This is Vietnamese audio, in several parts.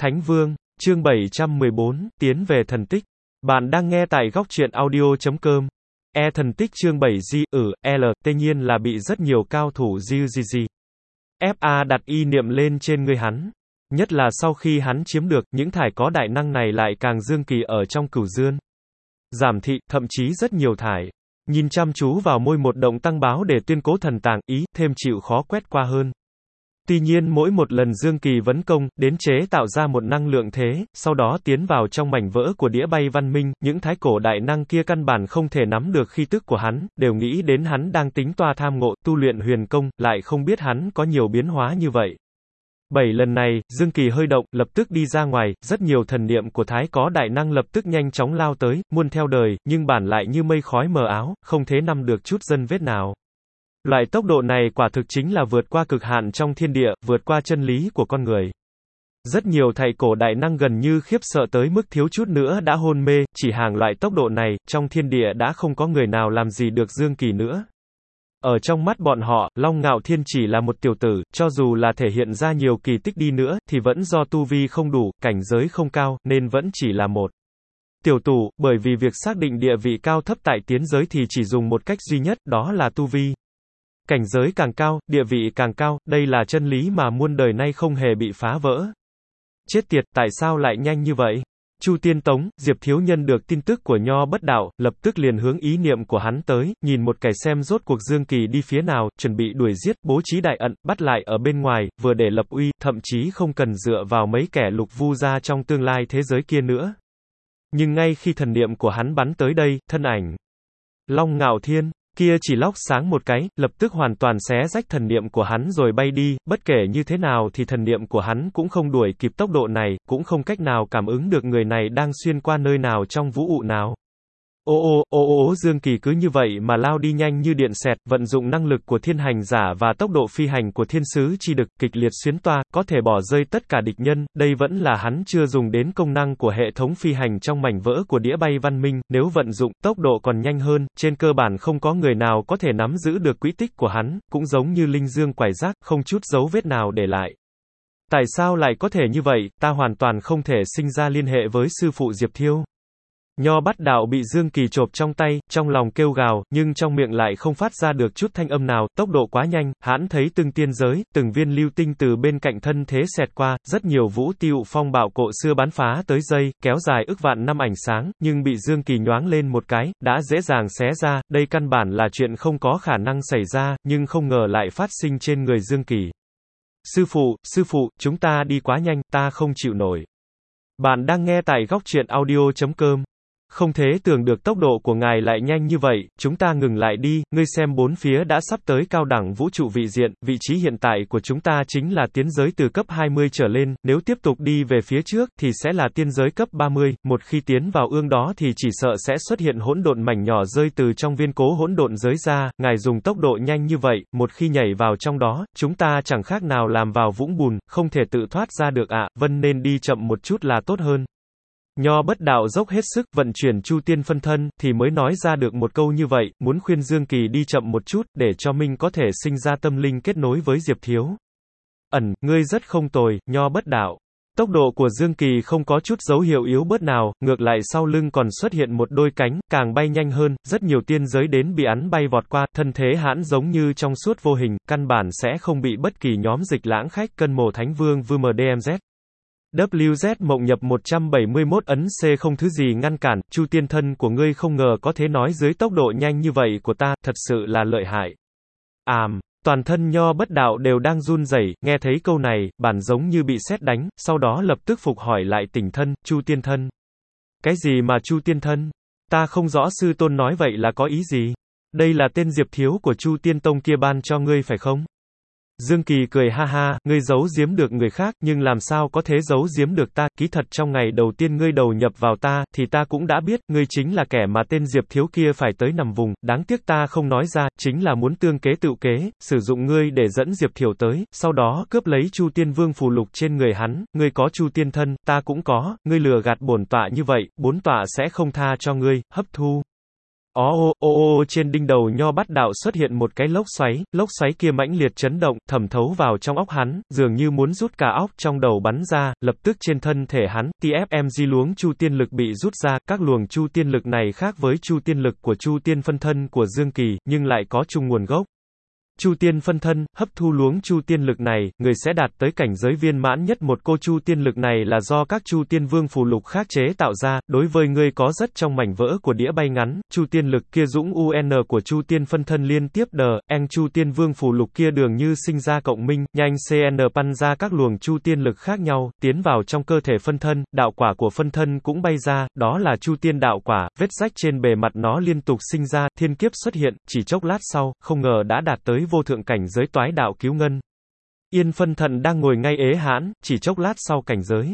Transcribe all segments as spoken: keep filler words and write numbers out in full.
Thánh Vương, chương bảy trăm mười bốn, tiến về thần tích. Bạn đang nghe tại góc truyện audio chấm com. E thần tích chương bảy G, ừ, L, tất nhiên là bị rất nhiều cao thủ G G G. F A đặt y niệm lên trên người hắn. Nhất là sau khi hắn chiếm được, những thải có đại năng này lại càng dương kỳ ở trong cửu dương. Giảm thị, thậm chí rất nhiều thải. Nhìn chăm chú vào môi một động tăng báo để tuyên cố thần tàng, ý, thêm chịu khó quét qua hơn. Tuy nhiên mỗi một lần Dương Kỳ vấn công, đến chế tạo ra một năng lượng thế, sau đó tiến vào trong mảnh vỡ của đĩa bay văn minh, những thái cổ đại năng kia căn bản không thể nắm được khí tức của hắn, đều nghĩ đến hắn đang tính toa tham ngộ, tu luyện huyền công, lại không biết hắn có nhiều biến hóa như vậy. Bảy lần này, Dương Kỳ hơi động, lập tức đi ra ngoài, rất nhiều thần niệm của thái có đại năng lập tức nhanh chóng lao tới, muôn theo đời, nhưng bản lại như mây khói mờ áo, không thể nắm được chút dân vết nào. Loại tốc độ này quả thực chính là vượt qua cực hạn trong thiên địa, vượt qua chân lý của con người. Rất nhiều thầy cổ đại năng gần như khiếp sợ tới mức thiếu chút nữa đã hôn mê, chỉ hàng loại tốc độ này, trong thiên địa đã không có người nào làm gì được Dương Kỳ nữa. Ở trong mắt bọn họ, Long Ngạo Thiên chỉ là một tiểu tử, cho dù là thể hiện ra nhiều kỳ tích đi nữa, thì vẫn do tu vi không đủ, cảnh giới không cao, nên vẫn chỉ là một tiểu tù, bởi vì việc xác định địa vị cao thấp tại tiến giới thì chỉ dùng một cách duy nhất, đó là tu vi. Cảnh giới càng cao, địa vị càng cao, đây là chân lý mà muôn đời nay không hề bị phá vỡ. Chết tiệt, tại sao lại nhanh như vậy? Chu Tiên Tống, Diệp Thiếu Nhân được tin tức của Nho Bất Đạo, lập tức liền hướng ý niệm của hắn tới, nhìn một kẻ xem rốt cuộc Dương Kỳ đi phía nào, chuẩn bị đuổi giết, bố trí đại ẩn, bắt lại ở bên ngoài, vừa để lập uy, thậm chí không cần dựa vào mấy kẻ lục vu ra trong tương lai thế giới kia nữa. Nhưng ngay khi thần niệm của hắn bắn tới đây, thân ảnh Long Ngạo Thiên kia chỉ lóc sáng một cái, lập tức hoàn toàn xé rách thần niệm của hắn rồi bay đi, bất kể như thế nào thì thần niệm của hắn cũng không đuổi kịp tốc độ này, cũng không cách nào cảm ứng được người này đang xuyên qua nơi nào trong vũ trụ nào. Ô ô, ô ô Dương Kỳ cứ như vậy mà lao đi nhanh như điện xẹt, vận dụng năng lực của thiên hành giả và tốc độ phi hành của thiên sứ chi đực, kịch liệt xuyến toa, có thể bỏ rơi tất cả địch nhân, đây vẫn là hắn chưa dùng đến công năng của hệ thống phi hành trong mảnh vỡ của đĩa bay văn minh, nếu vận dụng, tốc độ còn nhanh hơn, trên cơ bản không có người nào có thể nắm giữ được quỹ tích của hắn, cũng giống như linh dương quải giác, không chút dấu vết nào để lại. Tại sao lại có thể như vậy, ta hoàn toàn không thể sinh ra liên hệ với sư phụ Diệp Thiêu. Nho Bát Đạo bị Dương Kỳ chộp trong tay, trong lòng kêu gào, nhưng trong miệng lại không phát ra được chút thanh âm nào, tốc độ quá nhanh, hắn thấy từng tiên giới, từng viên lưu tinh từ bên cạnh thân thế xẹt qua, rất nhiều vũ tiêu phong bạo cộ xưa bắn phá tới dây, kéo dài ức vạn năm ánh sáng, nhưng bị Dương Kỳ nhoáng lên một cái, đã dễ dàng xé ra, đây căn bản là chuyện không có khả năng xảy ra, nhưng không ngờ lại phát sinh trên người Dương Kỳ. Sư phụ, sư phụ, chúng ta đi quá nhanh, ta không chịu nổi. Bạn đang nghe tại góc truyện audio chấm com. Không thể tưởng được tốc độ của ngài lại nhanh như vậy, chúng ta ngừng lại đi, ngươi xem bốn phía đã sắp tới cao đẳng vũ trụ vị diện, vị trí hiện tại của chúng ta chính là tiến giới từ cấp hai mươi trở lên, nếu tiếp tục đi về phía trước, thì sẽ là tiên giới cấp ba mươi, một khi tiến vào ương đó thì chỉ sợ sẽ xuất hiện hỗn độn mảnh nhỏ rơi từ trong viên cố hỗn độn giới ra, ngài dùng tốc độ nhanh như vậy, một khi nhảy vào trong đó, chúng ta chẳng khác nào làm vào vũng bùn, không thể tự thoát ra được ạ, à, vân nên đi chậm một chút là tốt hơn. Nho Bất Đạo dốc hết sức vận chuyển Chu Tiên phân thân, thì mới nói ra được một câu như vậy, muốn khuyên Dương Kỳ đi chậm một chút, để cho mình có thể sinh ra tâm linh kết nối với Diệp Thiếu. Ẩn, ngươi rất không tồi, Nho Bất Đạo. Tốc độ của Dương Kỳ không có chút dấu hiệu yếu bớt nào, ngược lại sau lưng còn xuất hiện một đôi cánh, càng bay nhanh hơn, rất nhiều tiên giới đến bị hắn bay vọt qua, thân thế hãn giống như trong suốt vô hình, căn bản sẽ không bị bất kỳ nhóm dịch lãng khách cân mồ Thánh Vương vê em đê em dét. W Z mộng nhập một trăm bảy mươi mốt ấn C không thứ gì ngăn cản, Chu Tiên thân của ngươi không ngờ có thể nói dưới tốc độ nhanh như vậy của ta, thật sự là lợi hại. Àm, toàn thân Nho Bất Đạo đều đang run rẩy, nghe thấy câu này, bản giống như bị sét đánh, sau đó lập tức phục hỏi lại tỉnh thân, Chu Tiên thân. Cái gì mà Chu Tiên thân? Ta không rõ sư tôn nói vậy là có ý gì? Đây là tên Diệp Thiếu của Chu Tiên Tông kia ban cho ngươi phải không? Dương Kỳ cười ha ha, ngươi giấu giếm được người khác, nhưng làm sao có thể giấu giếm được ta, ký thật trong ngày đầu tiên ngươi đầu nhập vào ta, thì ta cũng đã biết, ngươi chính là kẻ mà tên Diệp Thiếu kia phải tới nằm vùng, đáng tiếc ta không nói ra, chính là muốn tương kế tự kế, sử dụng ngươi để dẫn Diệp Thiểu tới, sau đó cướp lấy Chu Tiên Vương phù lục trên người hắn, ngươi có Chu Tiên thân, ta cũng có, ngươi lừa gạt bổn tọa như vậy, bổn tọa sẽ không tha cho ngươi, hấp thu. Ó ô ô ô trên đỉnh đầu Nho Bát Đạo xuất hiện một cái lốc xoáy, lốc xoáy kia mãnh liệt chấn động, thẩm thấu vào trong óc hắn, dường như muốn rút cả óc trong đầu bắn ra, lập tức trên thân thể hắn, tê ép em giê luống chu tiên lực bị rút ra, các luồng chu tiên lực này khác với chu tiên lực của chu tiên phân thân của Dương Kỳ, nhưng lại có chung nguồn gốc. Chu tiên phân thân, hấp thu luống chu tiên lực này, người sẽ đạt tới cảnh giới viên mãn nhất. Một cô chu tiên lực này là do các chu tiên vương phù lục khác chế tạo ra, đối với ngươi có rất trong mảnh vỡ của đĩa bay ngắn, chu tiên lực kia dũng u en của chu tiên phân thân liên tiếp đờ, en chu tiên vương phù lục kia đường như sinh ra cộng minh, nhanh cn pan ra các luồng chu tiên lực khác nhau, tiến vào trong cơ thể phân thân, đạo quả của phân thân cũng bay ra, đó là chu tiên đạo quả, vết rách trên bề mặt nó liên tục sinh ra, thiên kiếp xuất hiện, chỉ chốc lát sau, không ngờ đã đạt tới vô thượng cảnh giới toái đạo cứu ngân. Yên phân thận đang ngồi ngay ế hãn, chỉ chốc lát sau cảnh giới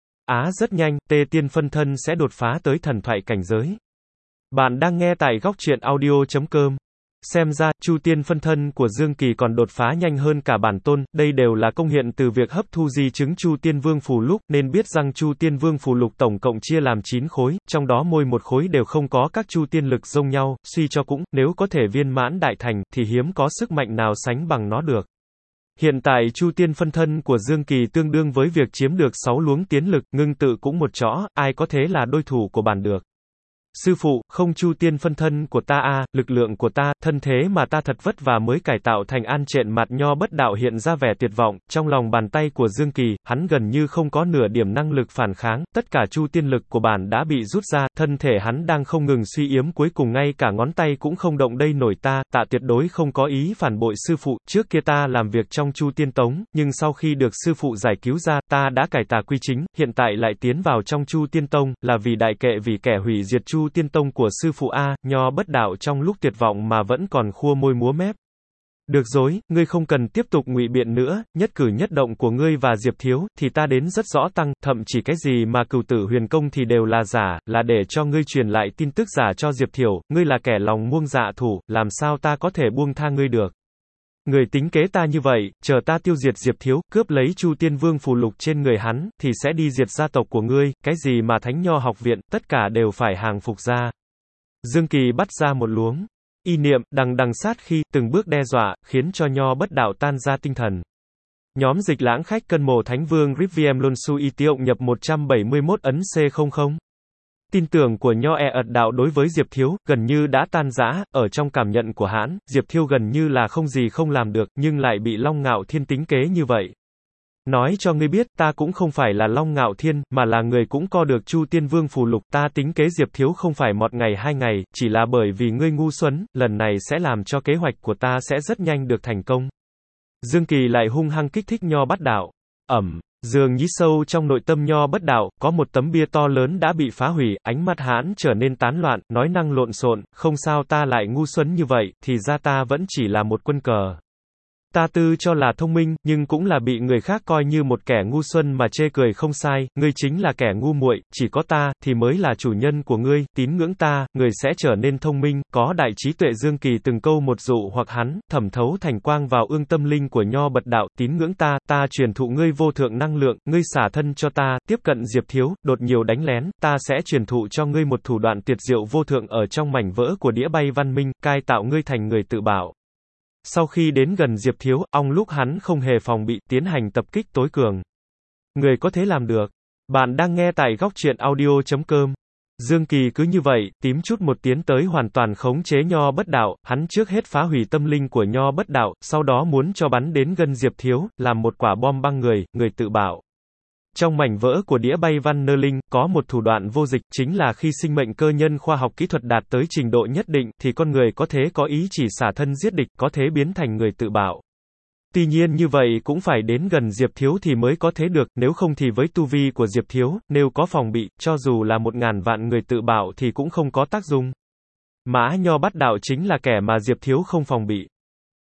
Á rất nhanh, tê tiên phân thân sẽ đột phá tới thần thoại cảnh giới. Bạn đang nghe tại góc truyện audio chấm com. Xem ra, chu tiên phân thân của Dương Kỳ còn đột phá nhanh hơn cả bản tôn, đây đều là công hiện từ việc hấp thu di chứng chu tiên vương phù lục, nên biết rằng chu tiên vương phù lục tổng cộng chia làm chín khối, trong đó mỗi một khối đều không có các chu tiên lực giống nhau, suy cho cũng, nếu có thể viên mãn đại thành, thì hiếm có sức mạnh nào sánh bằng nó được. Hiện tại chu tiên phân thân của Dương Kỳ tương đương với việc chiếm được sáu luống tiến lực, ngưng tự cũng một chõ, ai có thế là đối thủ của bản được. Sư phụ, không chu tiên phân thân của ta a, à, lực lượng của ta, thân thế mà ta thật vất vả mới cải tạo thành an trện mặt Nho Bất Đạo hiện ra vẻ tuyệt vọng, trong lòng bàn tay của Dương Kỳ, hắn gần như không có nửa điểm năng lực phản kháng, tất cả chu tiên lực của bản đã bị rút ra, thân thể hắn đang không ngừng suy yếu, cuối cùng ngay cả ngón tay cũng không động đây nổi. Ta, tạ tuyệt đối không có ý phản bội sư phụ, trước kia ta làm việc trong chu tiên tống, nhưng sau khi được sư phụ giải cứu ra, ta đã cải tà quy chính, hiện tại lại tiến vào trong chu tiên tông, là vì đại kệ vì kẻ hủy diệt chu tiên tông của sư phụ a. Nho Bất Đạo trong lúc tuyệt vọng mà vẫn còn khua môi múa mép. Được rồi, ngươi không cần tiếp tục ngụy biện nữa, nhất cử nhất động của ngươi và Diệp Thiếu, thì ta đến rất rõ tăng, thậm chí cái gì mà cửu tử huyền công thì đều là giả, là để cho ngươi truyền lại tin tức giả cho Diệp Thiểu, ngươi là kẻ lòng muông dạ thủ, làm sao ta có thể buông tha ngươi được. Người tính kế ta như vậy, chờ ta tiêu diệt Diệp Thiếu, cướp lấy chu tiên vương phù lục trên người hắn, thì sẽ đi diệt gia tộc của ngươi, cái gì mà Thánh Nho học viện, tất cả đều phải hàng phục ra. Dương Kỳ bắt ra một luống ý niệm, đằng đằng sát khi, từng bước đe dọa, khiến cho Nho Bất Đạo tan ra tinh thần. Nhóm dịch lãng khách cân mồ Thánh Vương Riviem Lonsu Y Tiộng nhập một trăm bảy mươi mốt ấn C không không. Tin tưởng của Nho E ật đạo đối với Diệp Thiếu, gần như đã tan rã, ở trong cảm nhận của hắn, Diệp Thiếu gần như là không gì không làm được, nhưng lại bị Long Ngạo Thiên tính kế như vậy. Nói cho ngươi biết, ta cũng không phải là Long Ngạo Thiên, mà là người cũng co được chu tiên vương phù lục, ta tính kế Diệp Thiếu không phải một ngày hai ngày, chỉ là bởi vì ngươi ngu xuẩn, lần này sẽ làm cho kế hoạch của ta sẽ rất nhanh được thành công. Dương Kỳ lại hung hăng kích thích Nho Bát Đạo. Ẩm. Dường như sâu trong nội tâm Nho Bất Đạo, có một tấm bia to lớn đã bị phá hủy, ánh mắt hãn trở nên tán loạn, nói năng lộn xộn, không sao ta lại ngu xuẩn như vậy, thì ra ta vẫn chỉ là một quân cờ. Ta tư cho là thông minh, nhưng cũng là bị người khác coi như một kẻ ngu xuẩn mà chê cười không sai, ngươi chính là kẻ ngu muội, chỉ có ta, thì mới là chủ nhân của ngươi, tín ngưỡng ta, người sẽ trở nên thông minh, có đại trí tuệ. Dương Kỳ từng câu một dụ hoặc hắn, thẩm thấu thành quang vào ương tâm linh của Nho Bật Đạo, tín ngưỡng ta, ta truyền thụ ngươi vô thượng năng lượng, ngươi xả thân cho ta, tiếp cận Diệp Thiếu, đột nhiều đánh lén, ta sẽ truyền thụ cho ngươi một thủ đoạn tuyệt diệu vô thượng ở trong mảnh vỡ của đĩa bay văn minh, cai tạo ngươi thành người tự bảo. Sau khi đến gần Diệp Thiếu, ong lúc hắn không hề phòng bị, tiến hành tập kích tối cường. Người có thế làm được. Bạn đang nghe tại góc truyện audio chấm com. Dương Kỳ cứ như vậy, tím chút một tiến tới hoàn toàn khống chế Nho Bất Đạo, hắn trước hết phá hủy tâm linh của Nho Bất Đạo, sau đó muốn cho bắn đến gần Diệp Thiếu, làm một quả bom băng người, người tự bảo. Trong mảnh vỡ của đĩa bay Văn Nơ Linh, có một thủ đoạn vô dịch, chính là khi sinh mệnh cơ nhân khoa học kỹ thuật đạt tới trình độ nhất định, thì con người có thể có ý chỉ xả thân giết địch, có thể biến thành người tự bảo. Tuy nhiên như vậy cũng phải đến gần Diệp Thiếu thì mới có thế được, nếu không thì với tu vi của Diệp Thiếu, nếu có phòng bị, cho dù là một ngàn vạn người tự bảo thì cũng không có tác dụng. Mã Nho Bát Đạo chính là kẻ mà Diệp Thiếu không phòng bị.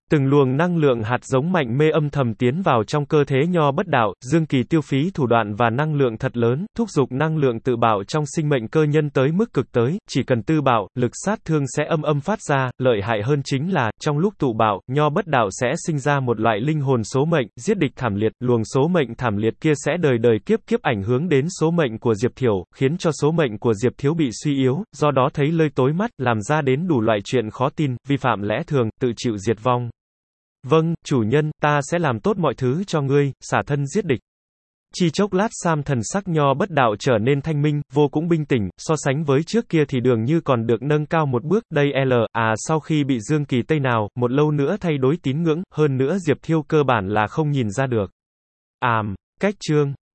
Từng luồng năng lượng hạt giống mạnh mê âm thầm tiến vào trong cơ thể Nho Bất Đạo, Dương Kỳ tiêu phí thủ đoạn và năng lượng thật lớn, thúc giục năng lượng tự bạo trong sinh mệnh cơ nhân tới mức cực tới, chỉ cần tự bạo, lực sát thương sẽ âm âm phát ra, lợi hại hơn chính là, trong lúc tụ bạo, Nho Bất Đạo sẽ sinh ra một loại linh hồn số mệnh, giết địch thảm liệt, luồng số mệnh thảm liệt kia sẽ đời đời kiếp kiếp ảnh hưởng đến số mệnh của Diệp Thiểu, khiến cho số mệnh của Diệp Thiếu bị suy yếu, do đó thấy lơi tối mắt, làm ra đến đủ loại chuyện khó tin, vi phạm lẽ thường, tự chịu diệt vong. Vâng, chủ nhân, ta sẽ làm tốt mọi thứ cho ngươi, xả thân giết địch. Chỉ chốc lát Sam thần sắc Nho Bất Đạo trở nên thanh minh, vô cùng bình tĩnh, so sánh với trước kia thì đường như còn được nâng cao một bước, đây L, à sau khi bị Dương Kỳ Tây nào, một lâu nữa thay đổi tín ngưỡng, hơn nữa Diệp Thiêu cơ bản là không nhìn ra được. Àm, cách chương.